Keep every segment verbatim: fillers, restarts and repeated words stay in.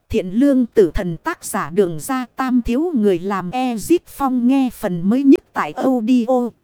Thiện lương tử thần tác giả Đường Ra Tam thiếu người làm Ezit Phong nghe phần mới nhất tại audio.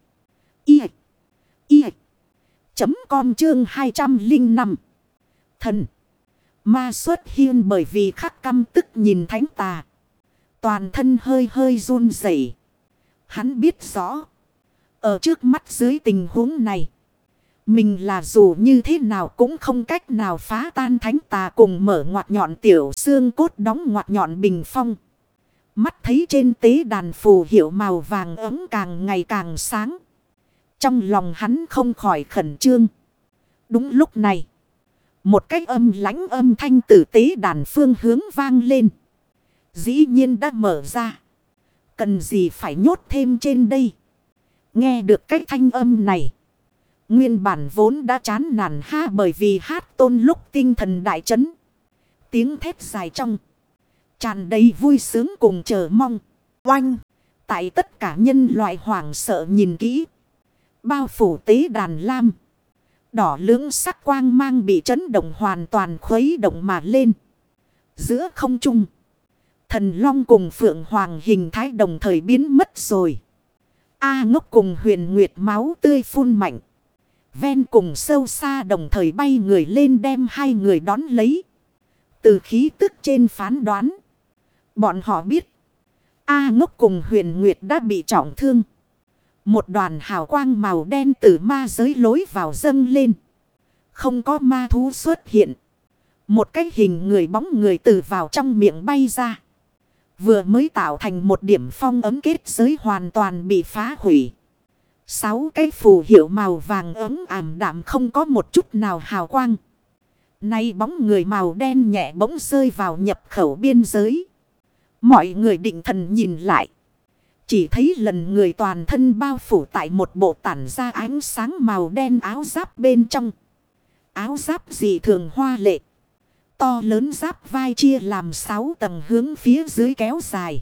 I. I. Chấm com chương hai trăm lẻ năm. Thần. Ma xuất hiện bởi vì khắc căm tức nhìn thánh tà. Toàn thân hơi hơi run rẩy. Hắn biết rõ. Ở trước mắt dưới tình huống này. Mình là dù như thế nào cũng không cách nào phá tan thánh tà cùng mở ngoặt nhọn tiểu xương cốt đóng ngoặt nhọn bình phong. Mắt thấy trên tế đàn phù hiệu màu vàng ấm càng ngày càng sáng. Trong lòng hắn không khỏi khẩn trương. Đúng lúc này. Một cái âm lãnh âm thanh từ tế đàn phương hướng vang lên. Dĩ nhiên đã mở ra. Cần gì phải nhốt thêm trên đây. Nghe được cái thanh âm này. Nguyên bản vốn đã chán nản ha bởi vì hát tôn lúc tinh thần đại chấn. Tiếng thét dài trong. Tràn đầy vui sướng cùng chờ mong. Oanh. Tại tất cả nhân loại hoảng sợ nhìn kỹ. Bao phủ tế đàn lam. Đỏ lưỡng sắc quang mang bị chấn động hoàn toàn khuấy động mà lên. Giữa không trung. Thần long cùng phượng hoàng hình thái đồng thời biến mất rồi. A ngốc cùng huyền nguyệt máu tươi phun mạnh. Ven cùng sâu xa đồng thời bay người lên đem hai người đón lấy. Từ khí tức trên phán đoán. Bọn họ biết. A ngốc cùng huyền nguyệt đã bị trọng thương. Một đoàn hào quang màu đen từ ma giới lối vào dâng lên. Không có ma thú xuất hiện. Một cái hình người bóng người từ vào trong miệng bay ra. Vừa mới tạo thành một điểm phong ấm kết giới hoàn toàn bị phá hủy. Sáu cái phù hiệu màu vàng ấm ảm đạm không có một chút nào hào quang. Nay bóng người màu đen nhẹ bỗng rơi vào nhập khẩu biên giới. Mọi người định thần nhìn lại. Chỉ thấy lần người toàn thân bao phủ tại một bộ tản ra ánh sáng màu đen áo giáp bên trong. Áo giáp dị thường hoa lệ. To lớn giáp vai chia làm sáu tầng hướng phía dưới kéo dài.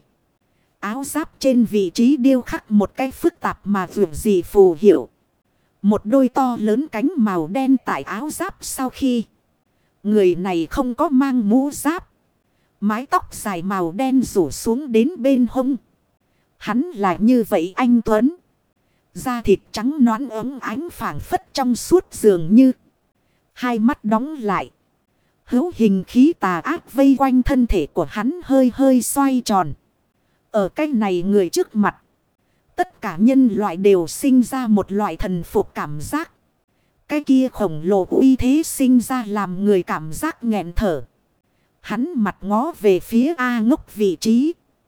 Áo giáp trên vị trí điêu khắc một cái phức tạp mà vượt dị phù hiệu. Một đôi to lớn cánh màu đen tại áo giáp sau khi. Người này không có mang mũ giáp. Mái tóc dài màu đen rủ xuống đến bên hông. Hắn là như vậy anh Tuấn. Da thịt trắng nõn ấm ánh phảng phất trong suốt dường như. Hai mắt đóng lại. Hữu hình khí tà ác vây quanh thân thể của hắn hơi hơi xoay tròn. Ở cái này người trước mặt. Tất cả nhân loại đều sinh ra một loại thần phục cảm giác. Cái kia khổng lồ uy thế sinh ra làm người cảm giác nghẹn thở. Hắn mặt ngó về phía A ngốc vị trí.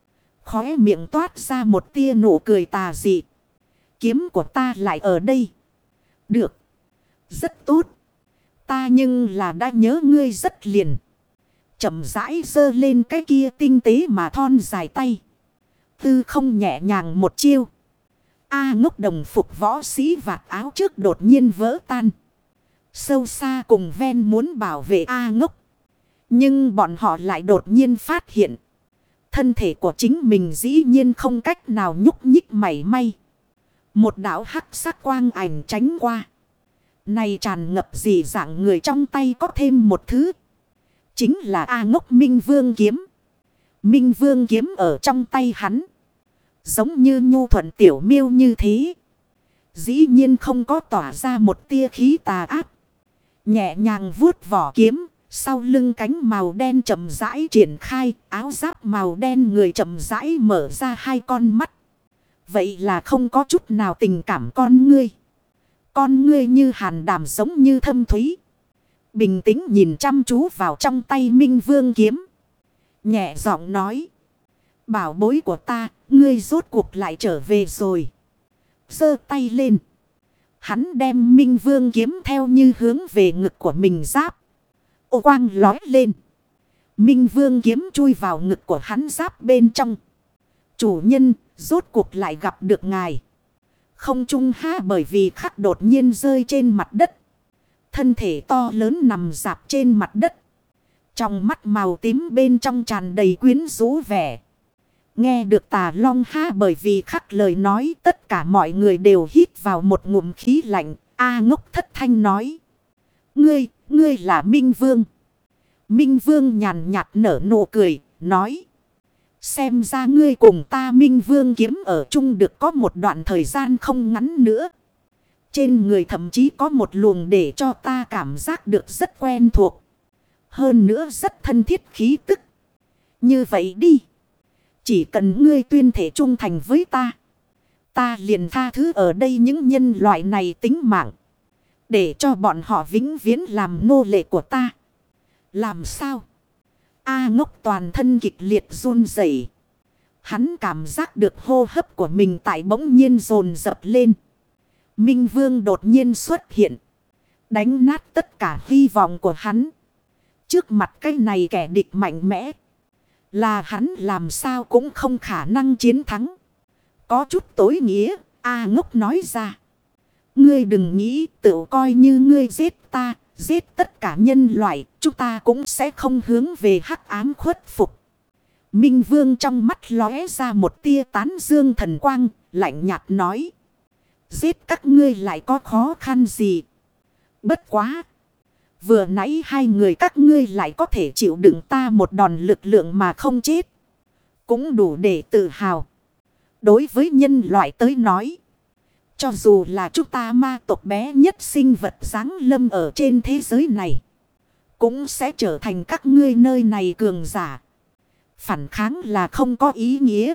Khóe miệng toát ra một tia nụ cười tà dị. Kiếm của ta lại ở đây. Được. Rất tốt. Ta nhưng là đã nhớ ngươi rất liền. Chậm rãi giơ lên cái kia tinh tế mà thon dài tay. Tư không nhẹ nhàng một chiêu. A ngốc đồng phục võ sĩ vạt áo trước đột nhiên vỡ tan. Sâu xa cùng ven muốn bảo vệ A ngốc. Nhưng bọn họ lại đột nhiên phát hiện. Thân thể của chính mình dĩ nhiên không cách nào nhúc nhích mảy may. Một đạo hắc sắc quang ảnh tránh qua. Này tràn ngập dị dạng người trong tay có thêm một thứ. Chính là A ngốc Minh Vương kiếm. Minh Vương kiếm ở trong tay hắn. Giống như nhu thuận tiểu miêu như thế. Dĩ nhiên không có tỏa ra một tia khí tà ác. Nhẹ nhàng vuốt vỏ kiếm. Sau lưng cánh màu đen chậm rãi triển khai. Áo giáp màu đen người chậm rãi mở ra hai con mắt. Vậy là không có chút nào tình cảm con ngươi. Con ngươi như hàn đàm giống như thâm thúy. Bình tĩnh nhìn chăm chú vào trong tay Minh Vương kiếm. Nhẹ giọng nói. Bảo bối của ta, ngươi rốt cuộc lại trở về rồi. Giơ tay lên. Hắn đem Minh Vương kiếm theo như hướng về ngực của mình giáp. Ô quang lói lên. Minh Vương kiếm chui vào ngực của hắn giáp bên trong. Chủ nhân, rốt cuộc lại gặp được ngài. Không trung ha bởi vì khắc đột nhiên rơi trên mặt đất. Thân thể to lớn nằm dạp trên mặt đất. Trong mắt màu tím bên trong tràn đầy quyến rũ vẻ. Nghe được Tà Long ha bởi vì khắc lời nói tất cả mọi người đều hít vào một ngụm khí lạnh. A ngốc thất thanh nói. Ngươi, ngươi là Minh Vương. Minh Vương nhàn nhạt nở nụ cười, nói. Xem ra ngươi cùng ta Minh Vương kiếm ở chung được có một đoạn thời gian không ngắn nữa. Trên người thậm chí có một luồng để cho ta cảm giác được rất quen thuộc. Hơn nữa rất thân thiết khí tức. Như vậy đi. Chỉ cần ngươi tuyên thể trung thành với ta. Ta liền tha thứ ở đây những nhân loại này tính mạng. Để cho bọn họ vĩnh viễn làm nô lệ của ta. Làm sao? A Ngốc toàn thân kịch liệt run rẩy. Hắn cảm giác được hô hấp của mình tại bỗng nhiên dồn dập lên. Minh Vương đột nhiên xuất hiện. Đánh nát tất cả hy vọng của hắn. Trước mặt cái này kẻ địch mạnh mẽ. Là hắn làm sao cũng không khả năng chiến thắng. Có chút tối nghĩa, A Ngốc nói ra. Ngươi đừng nghĩ tự coi như ngươi giết ta, giết tất cả nhân loại, chúng ta cũng sẽ không hướng về hắc ám khuất phục. Minh Vương trong mắt lóe ra một tia tán dương thần quang, lạnh nhạt nói. Giết các ngươi lại có khó khăn gì? Bất quá! Vừa nãy hai người các ngươi lại có thể chịu đựng ta một đòn lực lượng mà không chết. Cũng đủ để tự hào. Đối với nhân loại tới nói. Cho dù là chúng ta ma tộc bé nhất sinh vật giáng lâm ở trên thế giới này. Cũng sẽ trở thành các ngươi nơi này cường giả. Phản kháng là không có ý nghĩa.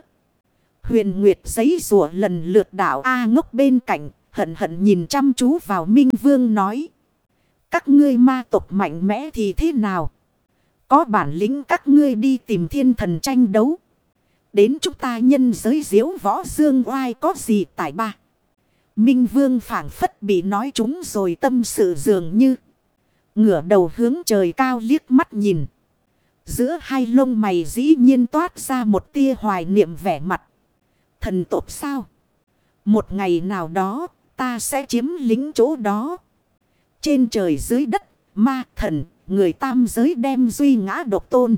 Huyền Nguyệt giấy rùa lần lượt đảo A Ngốc bên cạnh. Hận hận nhìn chăm chú vào Minh Vương nói. Các ngươi ma tộc mạnh mẽ thì thế nào? Có bản lĩnh các ngươi đi tìm thiên thần tranh đấu. Đến chúng ta nhân giới diếu võ dương oai có gì tài ba. Minh Vương phảng phất bị nói trúng rồi tâm sự dường như. Ngửa đầu hướng trời cao liếc mắt nhìn. Giữa hai lông mày dĩ nhiên toát ra một tia hoài niệm vẻ mặt. Thần tộc sao? Một ngày nào đó ta sẽ chiếm lĩnh chỗ đó. Trên trời dưới đất, ma thần, người tam giới đem duy ngã độc tôn.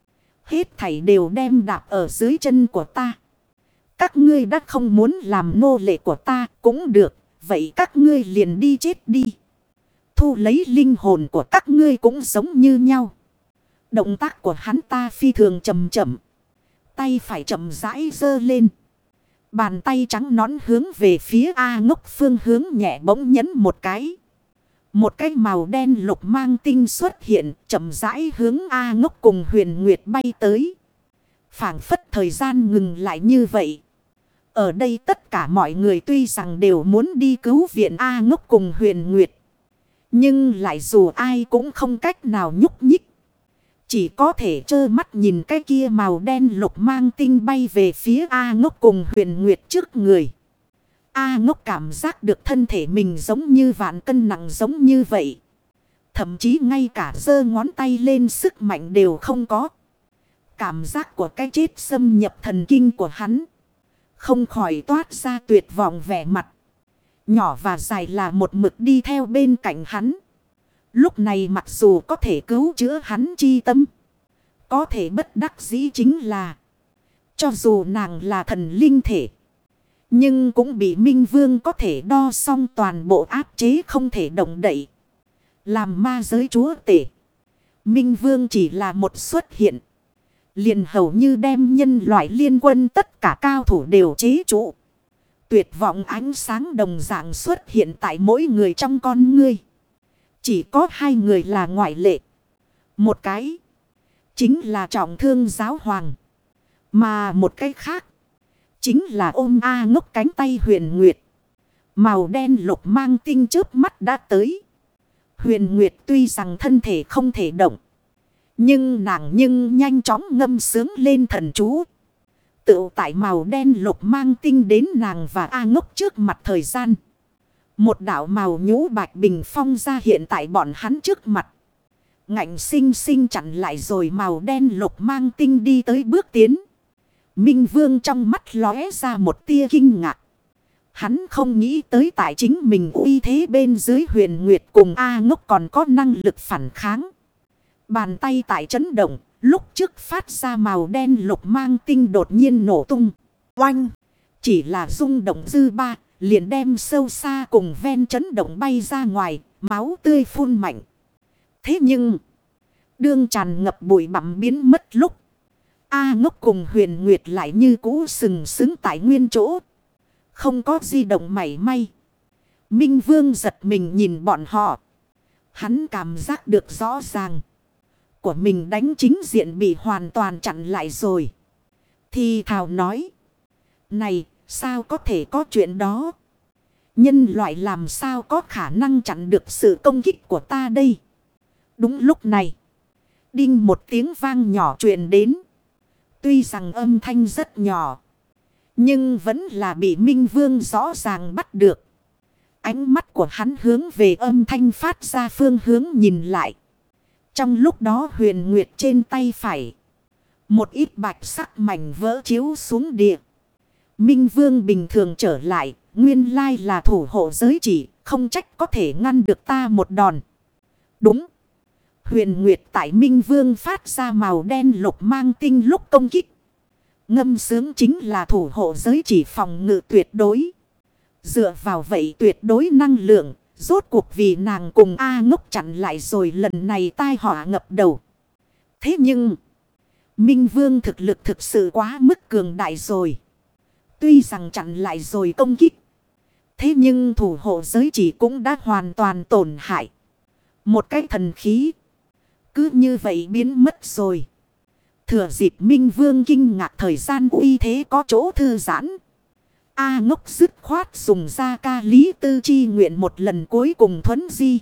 Hết thảy đều đem đạp ở dưới chân của ta. Các ngươi đã không muốn làm nô lệ của ta cũng được. Vậy các ngươi liền đi chết đi. Thu lấy linh hồn của các ngươi cũng giống như nhau. Động tác của hắn ta phi thường chậm chậm. Tay phải chậm rãi giơ lên. Bàn tay trắng nõn hướng về phía A Ngốc phương hướng nhẹ bỗng nhấn một cái. Một cái màu đen lục mang tinh xuất hiện, chậm rãi hướng A Ngốc cùng Huyền Nguyệt bay tới. Phảng phất thời gian ngừng lại như vậy. Ở đây tất cả mọi người tuy rằng đều muốn đi cứu viện A Ngốc cùng Huyền Nguyệt. Nhưng lại dù ai cũng không cách nào nhúc nhích. Chỉ có thể trơ mắt nhìn cái kia màu đen lục mang tinh bay về phía A Ngốc cùng Huyền Nguyệt trước người. A Ngốc cảm giác được thân thể mình giống như vạn cân nặng giống như vậy. Thậm chí ngay cả giơ ngón tay lên sức mạnh đều không có. Cảm giác của cái chết xâm nhập thần kinh của hắn. Không khỏi toát ra tuyệt vọng vẻ mặt. Nhỏ và dài là một mực đi theo bên cạnh hắn. Lúc này mặc dù có thể cứu chữa hắn chi tâm. Có thể bất đắc dĩ chính là. Cho dù nàng là thần linh thể. Nhưng cũng bị Minh Vương có thể đo xong toàn bộ áp chế không thể động đậy. Làm ma giới chúa tể. Minh Vương chỉ là một xuất hiện. Liền hầu như đem nhân loại liên quân tất cả cao thủ đều chế trụ. Tuyệt vọng ánh sáng đồng dạng xuất hiện tại mỗi người trong con ngươi. Chỉ có hai người là ngoại lệ. Một cái chính là trọng thương giáo hoàng. Mà một cái khác chính là ôm A Ngốc cánh tay Huyền Nguyệt. Màu đen lục mang tinh chớp mắt đã tới. Huyền Nguyệt tuy rằng thân thể không thể động. Nhưng nàng nhưng nhanh chóng ngâm sướng lên thần chú. Tự tại màu đen lục mang tinh đến nàng và A Ngốc trước mặt thời gian. Một đạo màu nhũ bạch bình phong ra hiện tại bọn hắn trước mặt. Ngạnh sinh sinh chặn lại rồi màu đen lục mang tinh đi tới bước tiến. Minh Vương trong mắt lóe ra một tia kinh ngạc. Hắn không nghĩ tới tại chính mình uy thế bên dưới Huyền Nguyệt cùng A Ngốc còn có năng lực phản kháng. Bàn tay tại chấn động, lúc trước phát ra màu đen lục mang tinh đột nhiên nổ tung. Oanh! Chỉ là rung động dư ba, liền đem sâu xa cùng ven chấn động bay ra ngoài, máu tươi phun mạnh. Thế nhưng, Đương tràn ngập bụi bặm biến mất lúc. A Ngốc cùng Huyền Nguyệt lại như cũ sừng sững tại nguyên chỗ. Không có di động mảy may. Minh Vương giật mình nhìn bọn họ. Hắn cảm giác được rõ ràng. Của mình đánh chính diện bị hoàn toàn chặn lại rồi. Thì thào nói. Này, sao có thể có chuyện đó? Nhân loại làm sao có khả năng chặn được sự công kích của ta đây? Đúng lúc này. Đinh một tiếng vang nhỏ truyền đến. Tuy rằng âm thanh rất nhỏ. Nhưng vẫn là bị Minh Vương rõ ràng bắt được. Ánh mắt của hắn hướng về âm thanh phát ra phương hướng nhìn lại. Trong lúc đó Huyền Nguyệt trên tay phải. Một ít bạch sắc mảnh vỡ chiếu xuống địa. Minh Vương bình thường trở lại. Nguyên lai là thủ hộ giới chỉ. Không trách có thể ngăn được ta một đòn. Đúng. Huyền Nguyệt tại Minh Vương phát ra màu đen lục mang tinh lúc công kích. Ngâm sướng chính là thủ hộ giới chỉ phòng ngự tuyệt đối. Dựa vào vậy tuyệt đối năng lượng. Rốt cuộc vì nàng cùng A Ngốc chặn lại rồi lần này tai họa ngập đầu. Thế nhưng. Minh Vương thực lực thực sự quá mức cường đại rồi. Tuy rằng chặn lại rồi công kích. Thế nhưng thủ hộ giới chỉ cũng đã hoàn toàn tổn hại. Một cái thần khí. Cứ như vậy biến mất rồi. Thừa dịp Minh Vương kinh ngạc thời gian uy thế có chỗ thư giãn. A Ngốc dứt khoát dùng ra ca lý tư chi nguyện một lần cuối cùng thuấn di.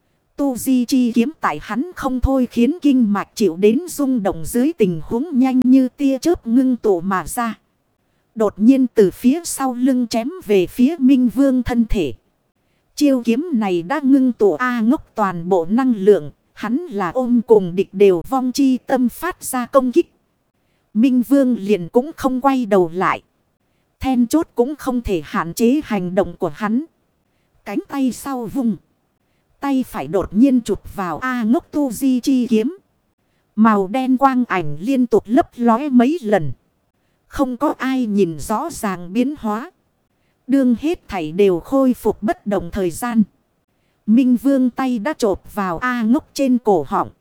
Tu di chi kiếm tại hắn không thôi khiến kinh mạch chịu đến rung động dưới tình huống nhanh như tia chớp ngưng tụ mà ra. Đột nhiên từ phía sau lưng chém về phía Minh Vương thân thể. Chiêu kiếm này đã ngưng tụ A Ngốc toàn bộ năng lượng. Hắn là ôm cùng địch đều vong chi tâm phát ra công kích. Minh Vương liền cũng không quay đầu lại. Then chốt cũng không thể hạn chế hành động của hắn. Cánh tay sau vùng. Tay phải đột nhiên chụp vào A Ngốc tu di chi kiếm. Màu đen quang ảnh liên tục lấp lóe mấy lần. Không có ai nhìn rõ ràng biến hóa. Đương hết thảy đều khôi phục bất động thời gian. Minh Vương tay đã chộp vào A Ngốc trên cổ họng.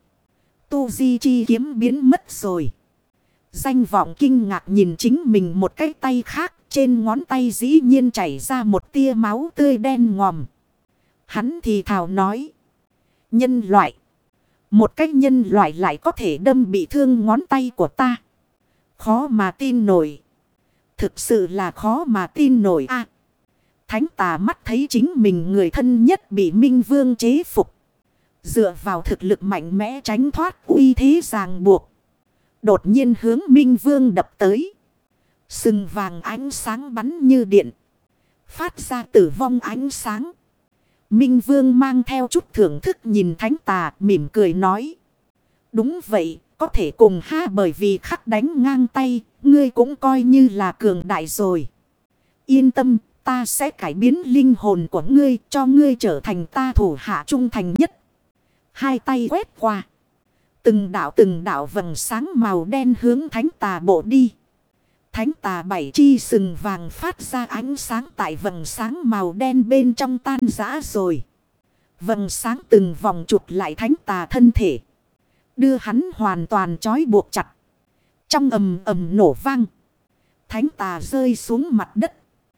Tu di chi kiếm biến mất rồi. Danh vọng kinh ngạc nhìn chính mình một cái tay khác. Trên ngón tay dĩ nhiên chảy ra một tia máu tươi đen ngòm. Hắn thì thào nói. Nhân loại. Một cái nhân loại lại có thể đâm bị thương ngón tay của ta. Khó mà tin nổi. Thực sự là khó mà tin nổi a. À, Thánh tà mắt thấy chính mình người thân nhất bị Minh Vương chế phục. Dựa vào thực lực mạnh mẽ tránh thoát uy thế ràng buộc. Đột nhiên hướng Minh Vương đập tới. Sừng vàng ánh sáng bắn như điện. Phát ra tử vong ánh sáng. Minh Vương mang theo chút thưởng thức nhìn thánh tà mỉm cười nói. Đúng vậy, có thể cùng ha bởi vì khắc đánh ngang tay, ngươi cũng coi như là cường đại rồi. Yên tâm, ta sẽ cải biến linh hồn của ngươi cho ngươi trở thành ta thủ hạ trung thành nhất. Hai tay quét qua. Từng đạo từng đạo vầng sáng màu đen hướng thánh tà bộ đi. Thánh tà bảy chi sừng vàng phát ra ánh sáng tại vầng sáng màu đen bên trong tan rã rồi. Vầng sáng từng vòng chụp lại thánh tà thân thể. Đưa hắn hoàn toàn trói buộc chặt. Trong ầm ầm nổ vang. Thánh tà rơi xuống mặt đất.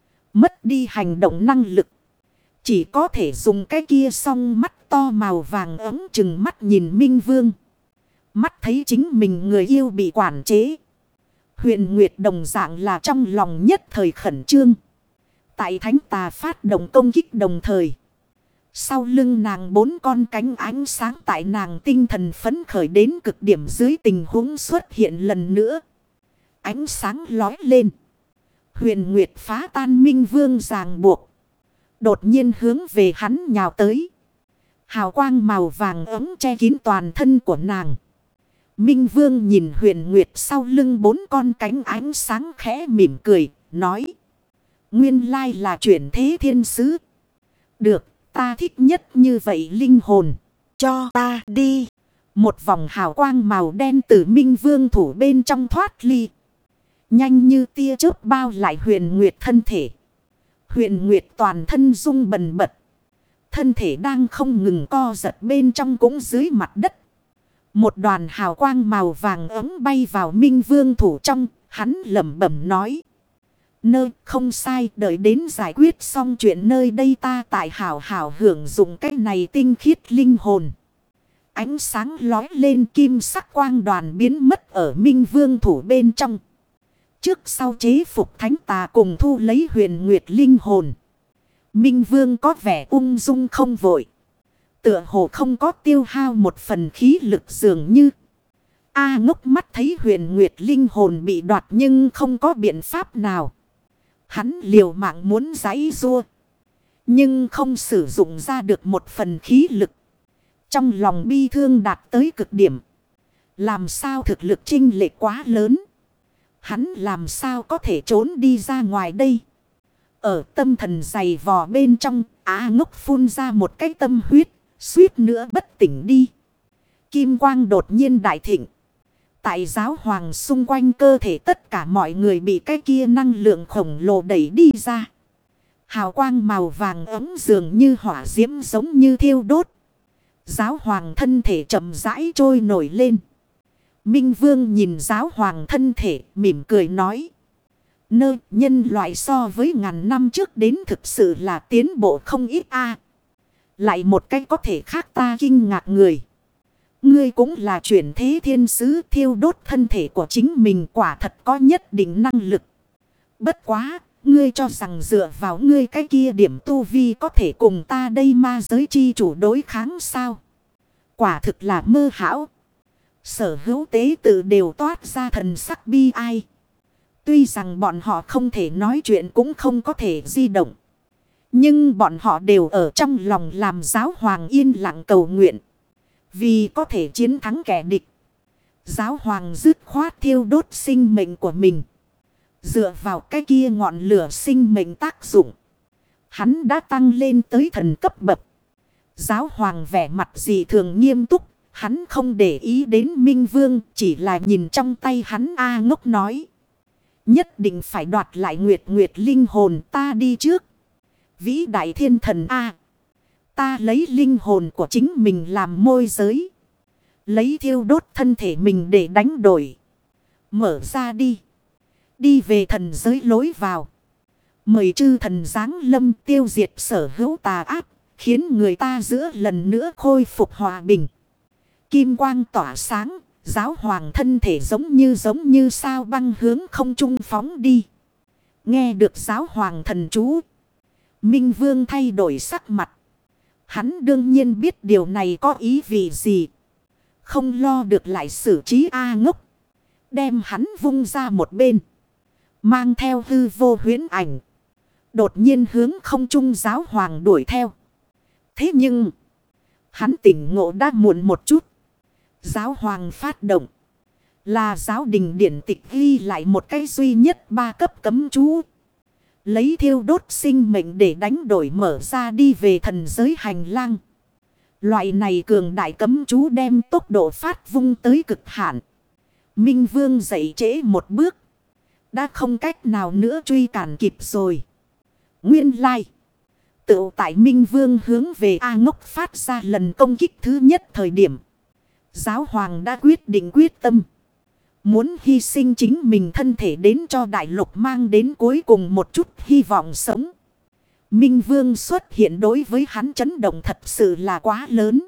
Mất đi hành động năng lực. Chỉ có thể dùng cái kia song mắt to màu vàng ấm chừng mắt nhìn Minh Vương. Mắt thấy chính mình người yêu bị quản chế. Huyền Nguyệt đồng dạng là trong lòng nhất thời khẩn trương. Tại thánh tà phát động công kích đồng thời. Sau lưng nàng bốn con cánh ánh sáng tại nàng tinh thần phấn khởi đến cực điểm dưới tình huống xuất hiện lần nữa. Ánh sáng lói lên. Huyền Nguyệt phá tan Minh Vương ràng buộc. Đột nhiên hướng về hắn nhào tới. Hào quang màu vàng ấm che kín toàn thân của nàng. Minh Vương nhìn Huyền Nguyệt sau lưng bốn con cánh ánh sáng khẽ mỉm cười, nói. Nguyên lai là chuyển thế thiên sứ. Được, ta thích nhất như vậy linh hồn. Cho ta đi. Một vòng hào quang màu đen từ Minh Vương thủ bên trong thoát ly. Nhanh như tia chớp bao lại Huyền Nguyệt thân thể. Huyền Nguyệt toàn thân rung bần bật. Thân thể đang không ngừng co giật bên trong cũng dưới mặt đất. Một đoàn hào quang màu vàng ấm bay vào Minh Vương thủ trong. Hắn lẩm bẩm nói. Nơi không sai, đợi đến giải quyết xong chuyện nơi đây ta tại hảo hảo hưởng dụng cái này tinh khiết linh hồn. Ánh sáng lói lên, kim sắc quang đoàn biến mất ở Minh Vương thủ bên trong. Trước sau chế phục thánh tà cùng thu lấy huyền nguyệt linh hồn. Minh Vương có vẻ ung dung không vội. Tựa hồ không có tiêu hao một phần khí lực dường như. A ngốc mắt thấy huyền nguyệt linh hồn bị đoạt nhưng không có biện pháp nào. Hắn liều mạng muốn giãy giụa, nhưng không sử dụng ra được một phần khí lực. Trong lòng bi thương đạt tới cực điểm. Làm sao thực lực chênh lệch quá lớn. Hắn làm sao có thể trốn đi ra ngoài đây. Ở tâm thần dày vò bên trong, Á ngốc phun ra một cái tâm huyết, suýt nữa bất tỉnh đi. Kim quang đột nhiên đại thịnh. Tại giáo hoàng xung quanh cơ thể tất cả mọi người bị cái kia năng lượng khổng lồ đẩy đi ra. Hào quang màu vàng ấm dường như hỏa diễm giống như thiêu đốt. Giáo hoàng thân thể chậm rãi trôi nổi lên. Minh Vương nhìn giáo hoàng thân thể mỉm cười nói. Nơi nhân loại so với ngàn năm trước đến thực sự là tiến bộ không ít a. Lại một cách có thể khác ta kinh ngạc người. Ngươi cũng là chuyển thế thiên sứ, thiêu đốt thân thể của chính mình, quả thật có nhất định năng lực. Bất quá, ngươi cho rằng dựa vào ngươi cái kia điểm tu vi có thể cùng ta đây ma giới chi chủ đối kháng sao? Quả thực là mơ hão. Sở hữu tế tự đều toát ra thần sắc bi ai. Tuy rằng bọn họ không thể nói chuyện cũng không có thể di động. Nhưng bọn họ đều ở trong lòng làm giáo hoàng yên lặng cầu nguyện. Vì có thể chiến thắng kẻ địch. Giáo hoàng dứt khoát thiêu đốt sinh mệnh của mình. Dựa vào cái kia ngọn lửa sinh mệnh tác dụng. Hắn đã tăng lên tới thần cấp bậc. Giáo hoàng vẻ mặt dị thường nghiêm túc. Hắn không để ý đến Minh Vương. Chỉ là nhìn trong tay hắn A ngốc nói. Nhất định phải đoạt lại nguyệt nguyệt linh hồn, ta đi trước. Vĩ đại thiên thần A. Ta lấy linh hồn của chính mình làm môi giới. Lấy thiêu đốt thân thể mình để đánh đổi. Mở ra đi. Đi về thần giới lối vào. Mời chư thần giáng lâm tiêu diệt sở hữu tà ác. Khiến người ta giữa lần nữa khôi phục hòa bình. Kim quang tỏa sáng. Giáo hoàng thân thể giống như giống như sao băng hướng không trung phóng đi. Nghe được giáo hoàng thần chú. Minh Vương thay đổi sắc mặt. Hắn đương nhiên biết điều này có ý vị gì. Không lo được lại xử trí A ngốc. Đem hắn vung ra một bên. Mang theo hư vô huyễn ảnh. Đột nhiên hướng không trung giáo hoàng đuổi theo. Thế nhưng. Hắn tỉnh ngộ đã muộn một chút. Giáo hoàng phát động. Là giáo đình điển tịch ghi lại một cái duy nhất ba cấp cấm chú. Lấy thiêu đốt sinh mệnh để đánh đổi mở ra đi về thần giới hành lang. Loại này cường đại cấm chú đem tốc độ phát vung tới cực hạn. Minh Vương dậy trễ một bước. Đã không cách nào nữa truy cản kịp rồi. Nguyên lai. Tự tại Minh Vương hướng về A ngốc phát ra lần công kích thứ nhất thời điểm. Giáo hoàng đã quyết định quyết tâm. Muốn hy sinh chính mình thân thể đến cho đại lục mang đến cuối cùng một chút hy vọng sống. Minh Vương xuất hiện đối với hắn chấn động thật sự là quá lớn.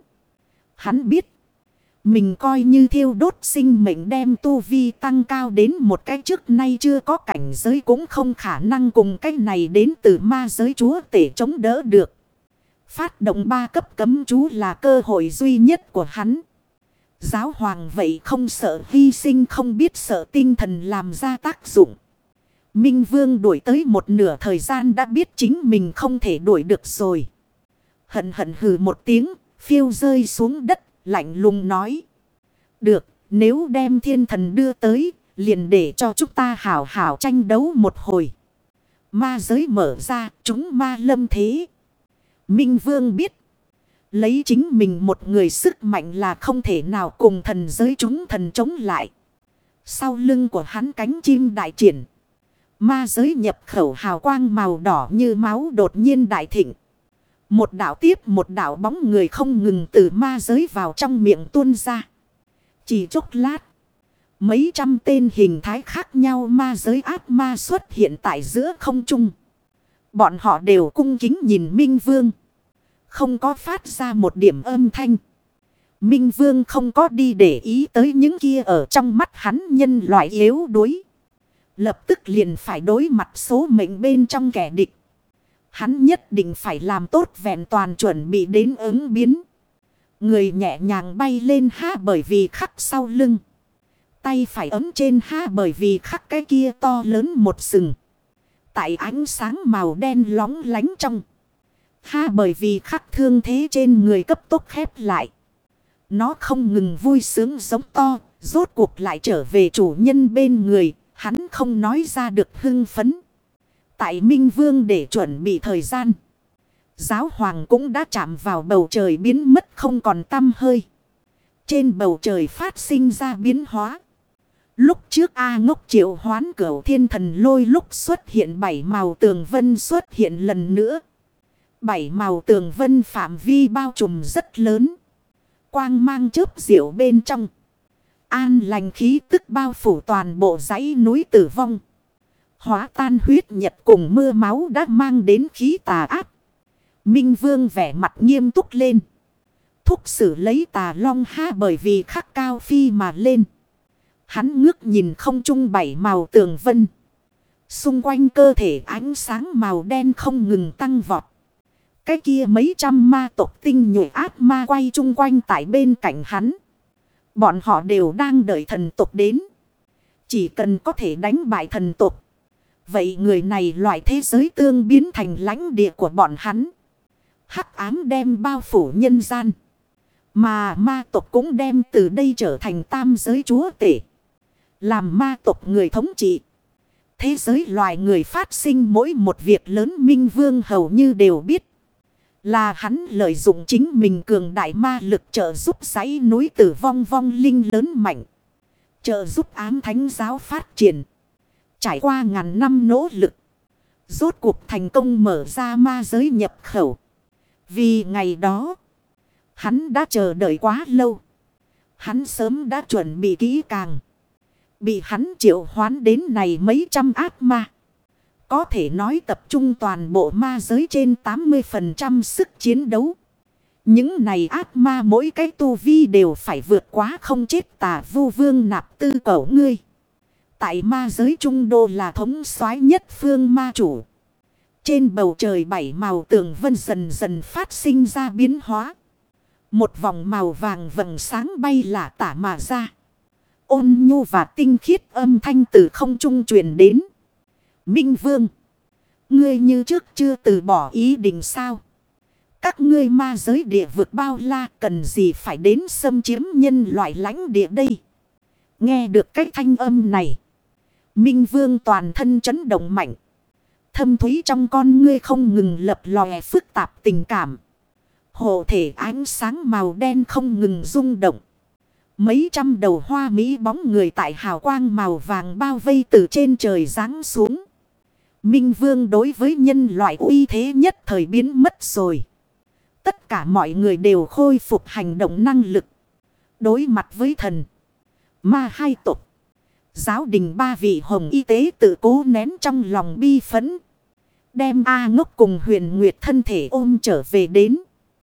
Hắn biết. Mình coi như thiêu đốt sinh mệnh đem tu vi tăng cao đến một cái trước nay chưa có cảnh giới cũng không khả năng cùng cái này đến từ ma giới chúa tể chống đỡ được. Phát động ba cấp cấm chú là cơ hội duy nhất của hắn. Giáo hoàng vậy không sợ hy sinh không biết sợ tinh thần làm ra tác dụng. Minh Vương đuổi tới một nửa thời gian đã biết chính mình không thể đuổi được rồi. Hận hận hừ một tiếng, phiêu rơi xuống đất, lạnh lùng nói. Được, nếu đem thiên thần đưa tới, liền để cho chúng ta hảo hảo tranh đấu một hồi. Ma giới mở ra, chúng ma lâm thế. Minh Vương biết. Lấy chính mình một người sức mạnh là không thể nào cùng thần giới chúng thần chống lại. Sau lưng của hắn cánh chim đại triển. Ma giới nhập khẩu hào quang màu đỏ như máu đột nhiên đại thịnh. Một đạo tiếp một đạo bóng người không ngừng từ ma giới vào trong miệng tuôn ra. Chỉ chốc lát. Mấy trăm tên hình thái khác nhau ma giới ác ma xuất hiện tại giữa không trung. Bọn họ đều cung kính nhìn Minh Vương. Không có phát ra một điểm âm thanh. Minh Vương không có đi để ý tới những kia ở trong mắt hắn nhân loại yếu đuối. Lập tức liền phải đối mặt số mệnh bên trong kẻ địch. Hắn nhất định phải làm tốt vẹn toàn chuẩn bị đến ứng biến. Người nhẹ nhàng bay lên ha bởi vì khắc sau lưng. Tay phải ấm trên ha bởi vì khắc cái kia to lớn một sừng. Tại ánh sáng màu đen lóng lánh trong. Ha bởi vì khắc thương thế trên người cấp tốc khép lại. Nó không ngừng vui sướng giống to. Rốt cuộc lại trở về chủ nhân bên người. Hắn không nói ra được hưng phấn. Tại Minh Vương để chuẩn bị thời gian. Giáo hoàng cũng đã chạm vào bầu trời biến mất không còn tăm hơi. Trên bầu trời phát sinh ra biến hóa. Lúc trước A Ngốc triệu hoán cửu thiên thần lôi lúc xuất hiện bảy màu tường vân xuất hiện lần nữa. Bảy màu tường vân phạm vi bao trùm rất lớn. Quang mang chớp diệu bên trong. An lành khí tức bao phủ toàn bộ dãy núi tử vong. Hóa tan huyết nhật cùng mưa máu đã mang đến khí tà ác. Minh Vương vẻ mặt nghiêm túc lên. Thúc sử lấy tà long ha bởi vì khắc cao phi mà lên. Hắn ngước nhìn không trung bảy màu tường vân. Xung quanh cơ thể ánh sáng màu đen không ngừng tăng vọt. Cái kia mấy trăm ma tộc tinh nhuệ ác ma quay chung quanh tại bên cạnh hắn. Bọn họ đều đang đợi thần tộc đến. Chỉ cần có thể đánh bại thần tộc. Vậy người này loại thế giới tương biến thành lãnh địa của bọn hắn. Hắc ám đem bao phủ nhân gian. Mà ma tộc cũng đem từ đây trở thành tam giới chúa tể. Làm ma tộc người thống trị. Thế giới loài người phát sinh mỗi một việc lớn Minh Vương hầu như đều biết. Là hắn lợi dụng chính mình cường đại ma lực trợ giúp dãy núi tử vong vong linh lớn mạnh. Trợ giúp ám thánh giáo phát triển. Trải qua ngàn năm nỗ lực. Rốt cuộc thành công mở ra ma giới nhập khẩu. Vì ngày đó. Hắn đã chờ đợi quá lâu. Hắn sớm đã chuẩn bị kỹ càng. Bị hắn triệu hoán đến này mấy trăm ác ma. Có thể nói tập trung toàn bộ ma giới trên tám mươi phần trăm sức chiến đấu. Những này ác ma mỗi cái tu vi đều phải vượt quá không chết tà vu vương nạp tư cẩu ngươi. Tại ma giới trung đô là thống soái nhất phương ma chủ. Trên bầu trời bảy màu tường vân dần dần phát sinh ra biến hóa. Một vòng màu vàng vầng sáng bay lả tả mà ra. Ôn nhu và tinh khiết âm thanh từ không trung truyền đến. Minh Vương. Ngươi như trước chưa từ bỏ ý định sao? Các ngươi ma giới địa vực bao la cần gì phải đến xâm chiếm nhân loại lãnh địa đây? Nghe được cái thanh âm này. Minh Vương toàn thân chấn động mạnh. Thâm thúy trong con ngươi không ngừng lập lòe phức tạp tình cảm. Hộ thể ánh sáng màu đen không ngừng rung động. Mấy trăm đầu hoa mỹ bóng người tại hào quang màu vàng bao vây từ trên trời giáng xuống. Minh Vương đối với nhân loại uy thế nhất thời biến mất rồi. Tất cả mọi người đều khôi phục hành động năng lực. Đối mặt với thần. Ma hai tộc. Giáo đình ba vị hồng y tế tự cố nén trong lòng bi phẫn. Đem A Ngốc cùng Huyền Nguyệt thân thể ôm trở về đến.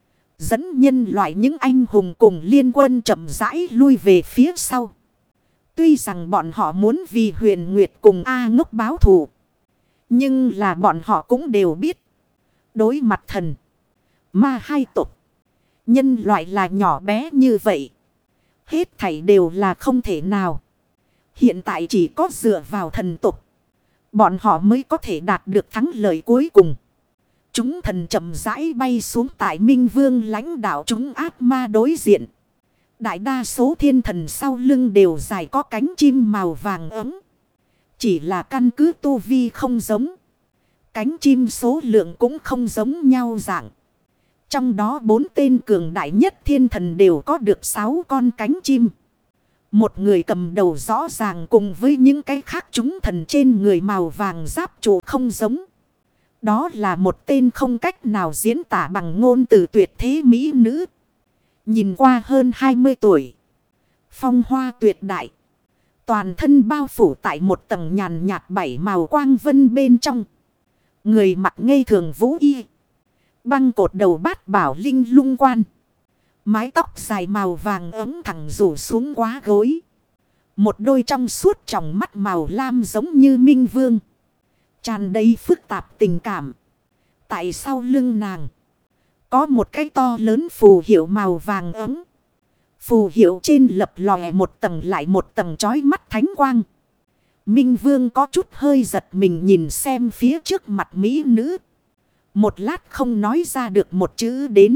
Dẫn nhân loại những anh hùng cùng liên quân chậm rãi lui về phía sau. Tuy rằng bọn họ muốn vì Huyền Nguyệt cùng A Ngốc báo thù. Nhưng là bọn họ cũng đều biết. Đối mặt thần. Ma hai tộc. Nhân loại là nhỏ bé như vậy. Hết thảy đều là không thể nào. Hiện tại chỉ có dựa vào thần tộc. Bọn họ mới có thể đạt được thắng lợi cuối cùng. Chúng thần chậm rãi bay xuống tại Minh Vương lãnh đạo chúng ác ma đối diện. Đại đa số thiên thần sau lưng đều dài có cánh chim màu vàng ấm. Chỉ là căn cứ tu vi không giống. Cánh chim số lượng cũng không giống nhau dạng. Trong đó bốn tên cường đại nhất thiên thần đều có được sáu con cánh chim. Một người cầm đầu rõ ràng cùng với những cái khác chúng thần trên người màu vàng giáp trụ không giống. Đó là một tên không cách nào diễn tả bằng ngôn từ tuyệt thế mỹ nữ. Nhìn qua hơn hai mươi tuổi. Phong hoa tuyệt đại. Toàn thân bao phủ tại một tầng nhàn nhạt bảy màu quang vân bên trong. Người mặc ngây thường vũ y. Băng cột đầu bát bảo linh lung quan. Mái tóc dài màu vàng ấm thẳng rủ xuống quá gối. Một đôi trong suốt tròng mắt màu lam giống như minh vương. Tràn đầy phức tạp tình cảm. Tại sau lưng nàng có một cái to lớn phù hiệu màu vàng ấm. Phù hiệu trên lập lòe một tầng lại một tầng chói mắt thánh quang. Minh Vương có chút hơi giật mình nhìn xem phía trước mặt mỹ nữ. Một lát không nói ra được một chữ đến.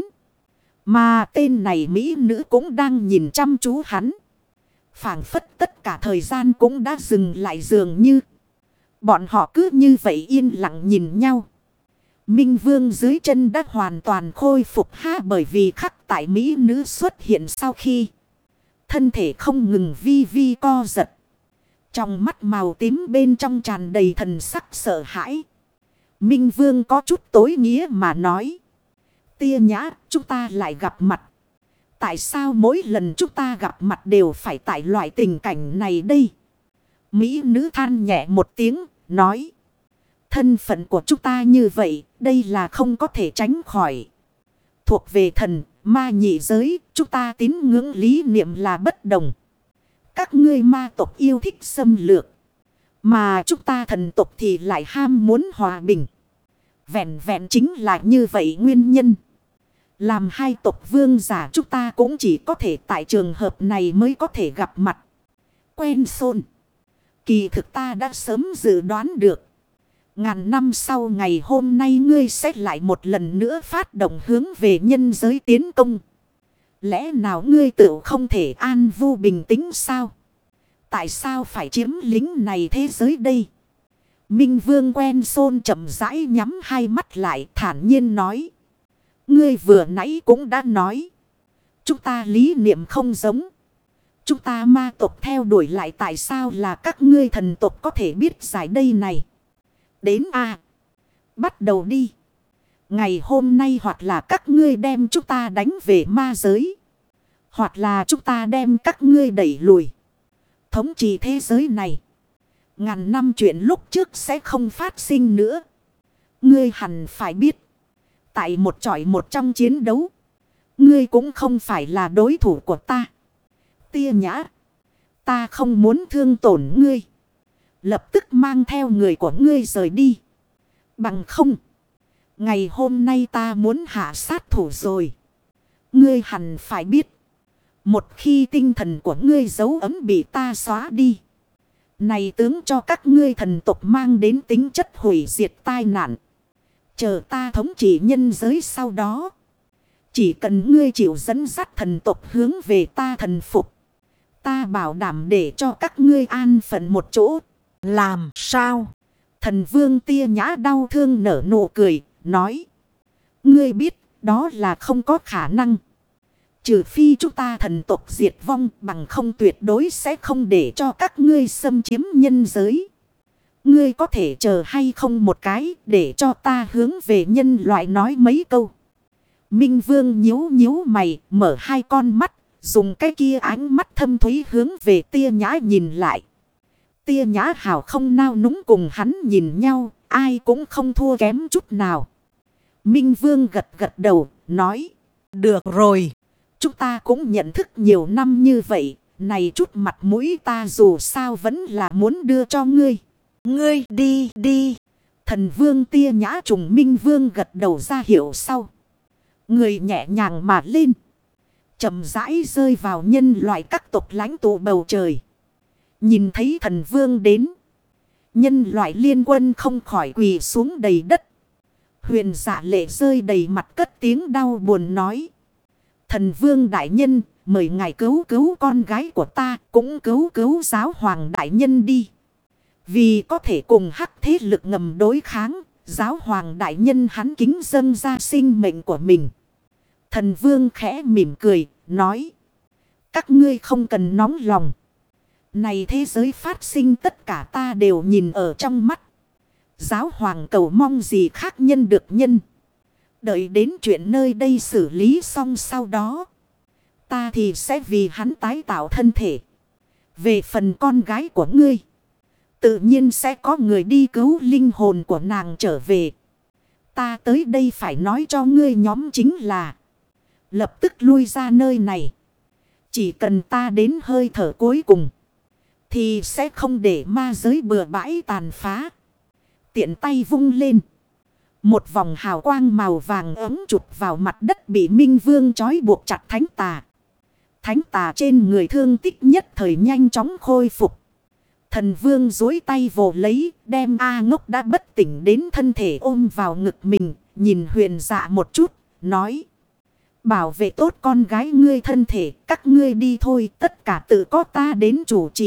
Mà tên này mỹ nữ cũng đang nhìn chăm chú hắn. Phảng phất tất cả thời gian cũng đã dừng lại dường như. Bọn họ cứ như vậy yên lặng nhìn nhau. Minh Vương dưới chân đã hoàn toàn khôi phục ha, bởi vì khắc tại mỹ nữ xuất hiện sau khi thân thể không ngừng vi vi co giật. Trong mắt màu tím bên trong tràn đầy thần sắc sợ hãi. Minh Vương có chút tối nghĩa mà nói. Tia Nhã, chúng ta lại gặp mặt. Tại sao mỗi lần chúng ta gặp mặt đều phải tại loại tình cảnh này đây? Mỹ nữ than nhẹ một tiếng, nói. Thân phận của chúng ta như vậy, đây là không có thể tránh khỏi. Thuộc về thần, ma nhị giới, chúng ta tín ngưỡng lý niệm là bất đồng. Các ngươi ma tộc yêu thích xâm lược. Mà chúng ta thần tộc thì lại ham muốn hòa bình. Vẹn vẹn chính là như vậy nguyên nhân. Làm hai tộc vương giả chúng ta cũng chỉ có thể tại trường hợp này mới có thể gặp mặt. Quen xôn. Kỳ thực ta đã sớm dự đoán được. Ngàn năm sau ngày hôm nay ngươi sẽ lại một lần nữa phát động hướng về nhân giới tiến công. Lẽ nào ngươi tự không thể an vui bình tĩnh sao? Tại sao phải chiếm lính này thế giới đây? Minh Vương quen xôn chậm rãi nhắm hai mắt lại thản nhiên nói. Ngươi vừa nãy cũng đã nói. Chúng ta lý niệm không giống. Chúng ta ma tộc theo đuổi lại tại sao là các ngươi thần tộc có thể biết giải đây này. Đến a à, bắt đầu đi. Ngày hôm nay hoặc là các ngươi đem chúng ta đánh về ma giới. Hoặc là chúng ta đem các ngươi đẩy lùi. Thống trị thế giới này. Ngàn năm chuyện lúc trước sẽ không phát sinh nữa. Ngươi hẳn phải biết. Tại một chọi một trong chiến đấu. Ngươi cũng không phải là đối thủ của ta. Tia Nhã. Ta không muốn thương tổn ngươi. Lập tức mang theo người của ngươi rời đi. Bằng không. Ngày hôm nay ta muốn hạ sát thủ rồi. Ngươi hẳn phải biết. Một khi tinh thần của ngươi dấu ấm bị ta xóa đi. Này tướng cho các ngươi thần tộc mang đến tính chất hủy diệt tai nạn. Chờ ta thống trị nhân giới sau đó. Chỉ cần ngươi chịu dẫn dắt thần tộc hướng về ta thần phục. Ta bảo đảm để cho các ngươi an phận một chỗ. Làm sao? Thần vương Tia Nhã đau thương nở nụ cười, nói. Ngươi biết, đó là không có khả năng. Trừ phi chúng ta thần tộc diệt vong, bằng không tuyệt đối sẽ không để cho các ngươi xâm chiếm nhân giới. Ngươi có thể chờ hay không một cái để cho ta hướng về nhân loại nói mấy câu. Minh Vương nhíu nhíu mày, mở hai con mắt, dùng cái kia ánh mắt thâm thúy hướng về Tia Nhã nhìn lại. Tia Nhã hào không nao núng cùng hắn nhìn nhau, ai cũng không thua kém chút nào. Minh Vương gật gật đầu, nói. Được rồi, chúng ta cũng nhận thức nhiều năm như vậy, này chút mặt mũi ta dù sao vẫn là muốn đưa cho ngươi. Ngươi đi đi. Thần vương Tia Nhã trùng Minh Vương gật đầu ra hiệu sau. Người nhẹ nhàng mà lên. Chậm rãi rơi vào nhân loại các tộc lãnh tụ bầu trời. Nhìn thấy thần vương đến. Nhân loại liên quân không khỏi quỳ xuống đầy đất. Huyền Dạ Lệ rơi đầy mặt cất tiếng đau buồn nói. Thần vương đại nhân, mời ngài cứu cứu con gái của ta, cũng cứu cứu giáo hoàng đại nhân đi. Vì có thể cùng hắc thế lực ngầm đối kháng, giáo hoàng đại nhân hắn kính dâng ra sinh mệnh của mình. Thần vương khẽ mỉm cười, nói. Các ngươi không cần nóng lòng. Này thế giới phát sinh tất cả ta đều nhìn ở trong mắt. Giáo hoàng cầu mong gì khác nhân được nhân. Đợi đến chuyện nơi đây xử lý xong sau đó. ta thì sẽ vì hắn tái tạo thân thể. Về phần con gái của ngươi, tự nhiên sẽ có người đi cứu linh hồn của nàng trở về. Ta tới đây phải nói cho ngươi nhóm chính là lập tức lui ra nơi này. Chỉ cần ta đến hơi thở cuối cùng, thì sẽ không để ma giới bừa bãi tàn phá. Tiện tay vung lên. Một vòng hào quang màu vàng ấm chụp vào mặt đất bị Minh Vương trói buộc chặt thánh tà. Thánh tà trên người thương tích nhất thời nhanh chóng khôi phục. Thần Vương duỗi tay vồ lấy, đem A Ngốc đã bất tỉnh đến thân thể ôm vào ngực mình, nhìn Huyền Dạ một chút, nói. Bảo vệ tốt con gái ngươi thân thể, các ngươi đi thôi, tất cả tự có ta đến chủ trì.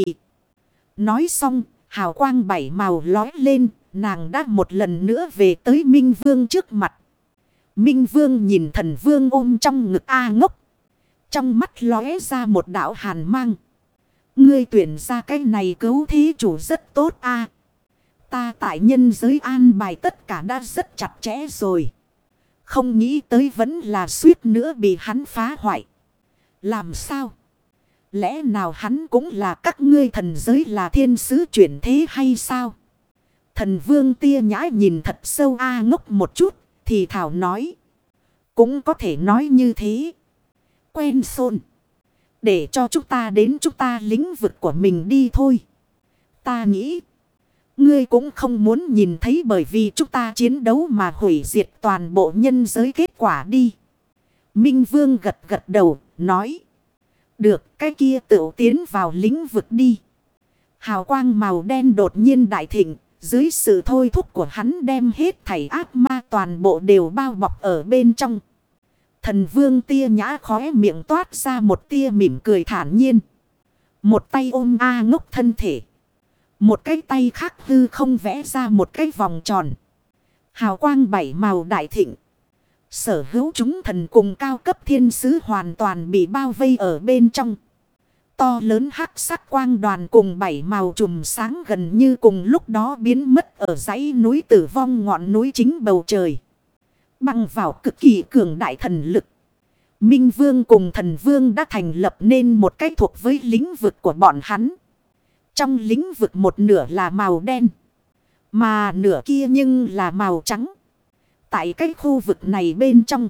Nói xong, hào quang bảy màu lói lên, nàng đã một lần nữa về tới Minh Vương trước mặt. Minh Vương nhìn Thần Vương ôm trong ngực A Ngốc. Trong mắt lóe ra một đạo hàn mang. Ngươi tuyển ra cái này cứu thí chủ rất tốt a. Ta tại nhân giới an bài tất cả đã rất chặt chẽ rồi. Không nghĩ tới vẫn là suýt nữa bị hắn phá hoại. Làm sao? Lẽ nào hắn cũng là các ngươi thần giới là thiên sứ chuyển thế hay sao? Thần Vương tia nhã nhìn thật sâu A Ngốc một chút, thì thảo nói. Cũng có thể nói như thế. Quen xôn. Để cho chúng ta đến chúng ta lĩnh vực của mình đi thôi. Ta nghĩ. Ngươi cũng không muốn nhìn thấy bởi vì chúng ta chiến đấu mà hủy diệt toàn bộ nhân giới kết quả đi. Minh Vương gật gật đầu, nói. Được, cái kia tự tiến vào lĩnh vực đi. Hào quang màu đen đột nhiên đại thịnh. Dưới sự thôi thúc của hắn đem hết thảy ác ma toàn bộ đều bao bọc ở bên trong. Thần Vương tia nhã khóe miệng toát ra một tia mỉm cười thản nhiên. Một tay ôm A Ngốc thân thể. Một cái tay khác hư không vẽ ra một cái vòng tròn. Hào quang bảy màu đại thịnh. Sở hữu chúng thần cùng cao cấp thiên sứ hoàn toàn bị bao vây ở bên trong. To lớn hắc sắc quang đoàn cùng bảy màu chùm sáng gần như cùng lúc đó biến mất ở dãy núi tử vong ngọn núi chính bầu trời. Bằng vào cực kỳ cường đại thần lực. Minh Vương cùng thần Vương đã thành lập nên một cái thuộc với lĩnh vực của bọn hắn. Trong lĩnh vực một nửa là màu đen. Mà nửa kia nhưng là màu trắng. Tại cái khu vực này bên trong.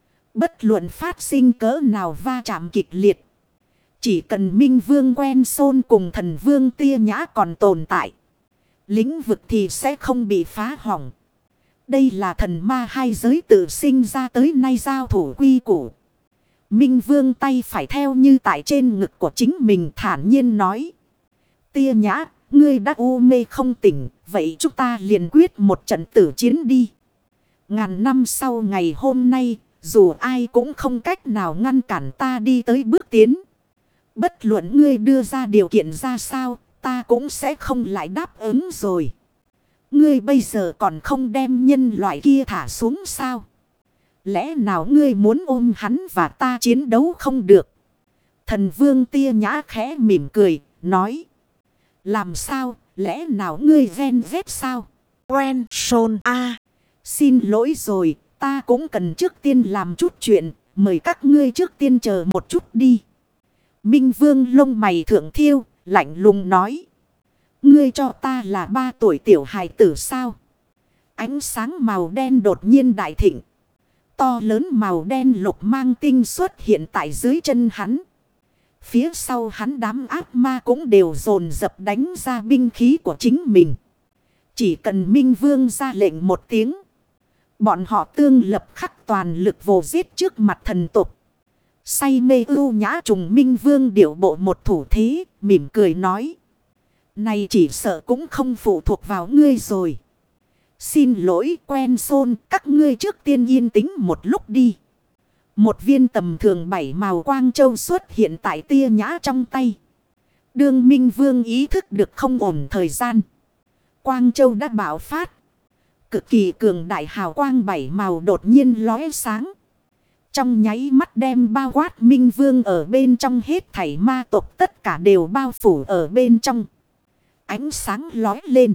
Bất luận phát sinh cỡ nào va chạm kịch liệt. Chỉ cần Minh Vương quen xôn cùng thần Vương tia nhã còn tồn tại. Lĩnh vực thì sẽ không bị phá hỏng. Đây là thần ma hai giới tự sinh ra tới nay giao thủ quy củ. Minh Vương tay phải theo như tại trên ngực của chính mình thản nhiên nói. Tia nhã, ngươi đã u mê không tỉnh, vậy chúng ta liền quyết một trận tử chiến đi. Ngàn năm sau ngày hôm nay, dù ai cũng không cách nào ngăn cản ta đi tới bước tiến. Bất luận ngươi đưa ra điều kiện ra sao, ta cũng sẽ không lại đáp ứng rồi. Ngươi bây giờ còn không đem nhân loại kia thả xuống sao? Lẽ nào ngươi muốn ôm hắn và ta chiến đấu không được? Thần Vương tia nhã khẽ mỉm cười, nói. Làm sao, lẽ nào ngươi ghen ghét sao? Quen sôn a. Xin lỗi rồi, ta cũng cần trước tiên làm chút chuyện, mời các ngươi trước tiên chờ một chút đi. Minh Vương lông mày thượng thiêu, lạnh lùng nói. Ngươi cho ta là ba tuổi tiểu hài tử sao? Ánh sáng màu đen đột nhiên đại thịnh. To lớn màu đen lục mang tinh xuất hiện tại dưới chân hắn. Phía sau hắn đám ác ma cũng đều dồn dập đánh ra binh khí của chính mình. Chỉ cần Minh Vương ra lệnh một tiếng. Bọn họ tương lập khắc toàn lực vồ giết trước mặt thần tục. Say mê ưu nhã trùng Minh Vương điệu bộ một thủ thế, mỉm cười nói. Này chỉ sợ cũng không phụ thuộc vào ngươi rồi. Xin lỗi quen xôn, các ngươi trước tiên yên tĩnh một lúc đi. Một viên tầm thường bảy màu quang châu xuất hiện tại tia nhã trong tay. Đương Minh Vương ý thức được không ổn thời gian. Quang châu đã bạo phát. Cực kỳ cường đại hào quang bảy màu đột nhiên lóe sáng. Trong nháy mắt đem bao quát Minh Vương ở bên trong hết thảy ma tộc tất cả đều bao phủ ở bên trong. Ánh sáng lóe lên.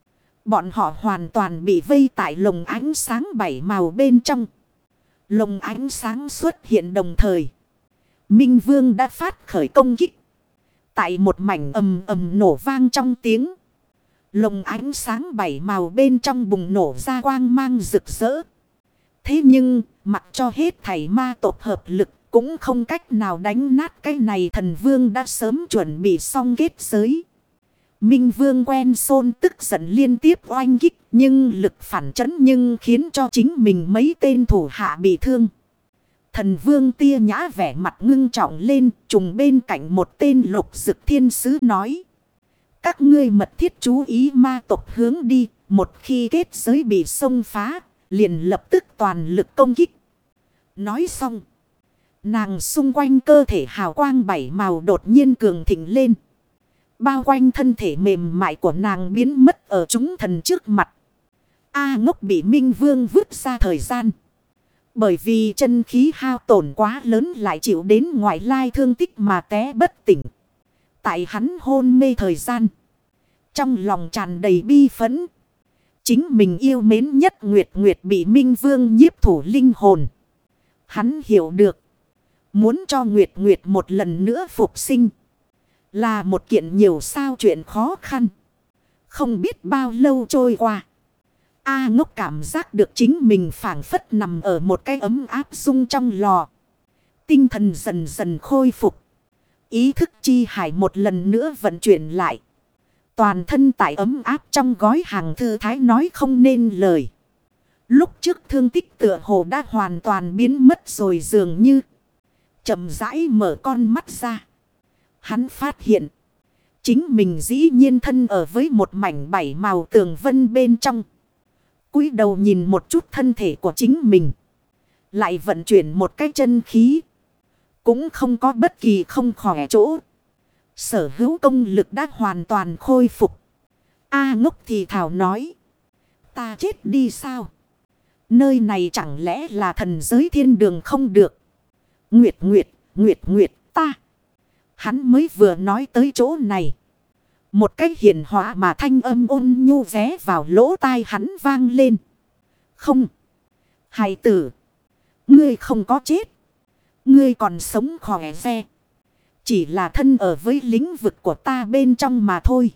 Bọn họ hoàn toàn bị vây tại lồng ánh sáng bảy màu bên trong. Lồng ánh sáng xuất hiện đồng thời. Minh Vương đã phát khởi công kích. Tại một mảnh ầm ầm nổ vang trong tiếng. Lồng ánh sáng bảy màu bên trong bùng nổ ra quang mang rực rỡ. Thế nhưng, mặc cho hết thảy ma tộc hợp lực, cũng không cách nào đánh nát cái này. Thần vương đã sớm chuẩn bị xong kết giới. Minh Vương quen xôn tức giận liên tiếp oanh kích, nhưng lực phản chấn nhưng khiến cho chính mình mấy tên thủ hạ bị thương. Thần vương tia nhã vẻ mặt ngưng trọng lên, trùng bên cạnh một tên lục dực thiên sứ nói. Các ngươi mật thiết chú ý ma tộc hướng đi, một khi kết giới bị xông phá, liền lập tức toàn lực công kích. Nói xong, nàng xung quanh cơ thể hào quang bảy màu đột nhiên cường thịnh lên. Bao quanh thân thể mềm mại của nàng biến mất ở chúng thần trước mặt. A Ngốc bị Minh Vương vứt ra thời gian. Bởi vì chân khí hao tổn quá lớn lại chịu đến ngoại lai thương tích mà té bất tỉnh. Tại hắn hôn mê thời gian. Trong lòng tràn đầy bi phẫn. Chính mình yêu mến nhất Nguyệt Nguyệt bị Minh Vương nhiếp thủ linh hồn. Hắn hiểu được. Muốn cho Nguyệt Nguyệt một lần nữa phục sinh. Là một kiện nhiều sao chuyện khó khăn. Không biết bao lâu trôi qua. A Ngốc cảm giác được chính mình phảng phất nằm ở một cái ấm áp sung trong lò. Tinh thần dần dần khôi phục. Ý thức chi hải một lần nữa vận chuyển lại. Toàn thân tại ấm áp trong gói hàng thư thái nói không nên lời. Lúc trước thương tích tựa hồ đã hoàn toàn biến mất rồi dường như. Chậm rãi mở con mắt ra. Hắn phát hiện. Chính mình dĩ nhiên thân ở với một mảnh bảy màu tường vân bên trong. Cúi đầu nhìn một chút thân thể của chính mình. Lại vận chuyển một cái chân khí. Cũng không có bất kỳ không khỏe chỗ. Sở hữu công lực đã hoàn toàn khôi phục. A Ngốc thì thảo nói. Ta chết đi sao? Nơi này chẳng lẽ là thần giới thiên đường không được? Nguyệt Nguyệt, Nguyệt Nguyệt ta. Hắn mới vừa nói tới chỗ này. Một cái hiền hóa mà thanh âm ôn nhu vé vào lỗ tai hắn vang lên. Không. Hài tử. Ngươi không có chết. Ngươi còn sống khỏe re. Chỉ là thân ở với lĩnh vực của ta bên trong mà thôi.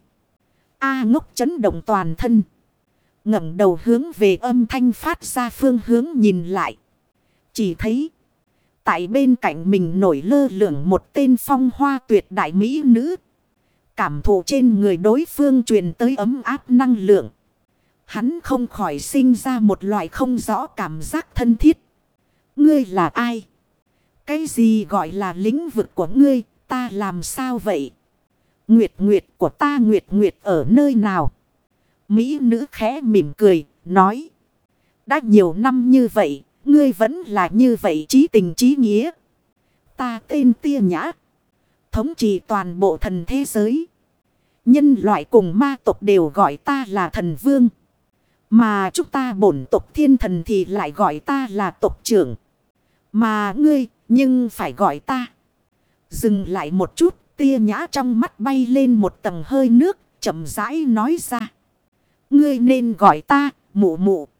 A Ngốc chấn động toàn thân. Ngẩng đầu hướng về âm thanh phát ra phương hướng nhìn lại. Chỉ thấy. Tại bên cạnh mình nổi lơ lửng một tên phong hoa tuyệt đại mỹ nữ. Cảm thụ trên người đối phương truyền tới ấm áp năng lượng. Hắn không khỏi sinh ra một loại không rõ cảm giác thân thiết. Ngươi là ai? Cái gì gọi là lĩnh vực của ngươi? Ta làm sao vậy? Nguyệt Nguyệt của ta Nguyệt Nguyệt ở nơi nào? Mỹ nữ khẽ mỉm cười, nói. Đã nhiều năm như vậy, ngươi vẫn là như vậy chí tình chí nghĩa. Ta tên Tia Nhã. Thống trị toàn bộ thần thế giới. Nhân loại cùng ma tộc đều gọi ta là thần vương. Mà chúng ta bổn tộc thiên thần thì lại gọi ta là tộc trưởng. Mà ngươi, nhưng phải gọi ta. Dừng lại một chút, Tia Nhã trong mắt bay lên một tầng hơi nước, chậm rãi nói ra. Ngươi nên gọi ta, mụ mụ.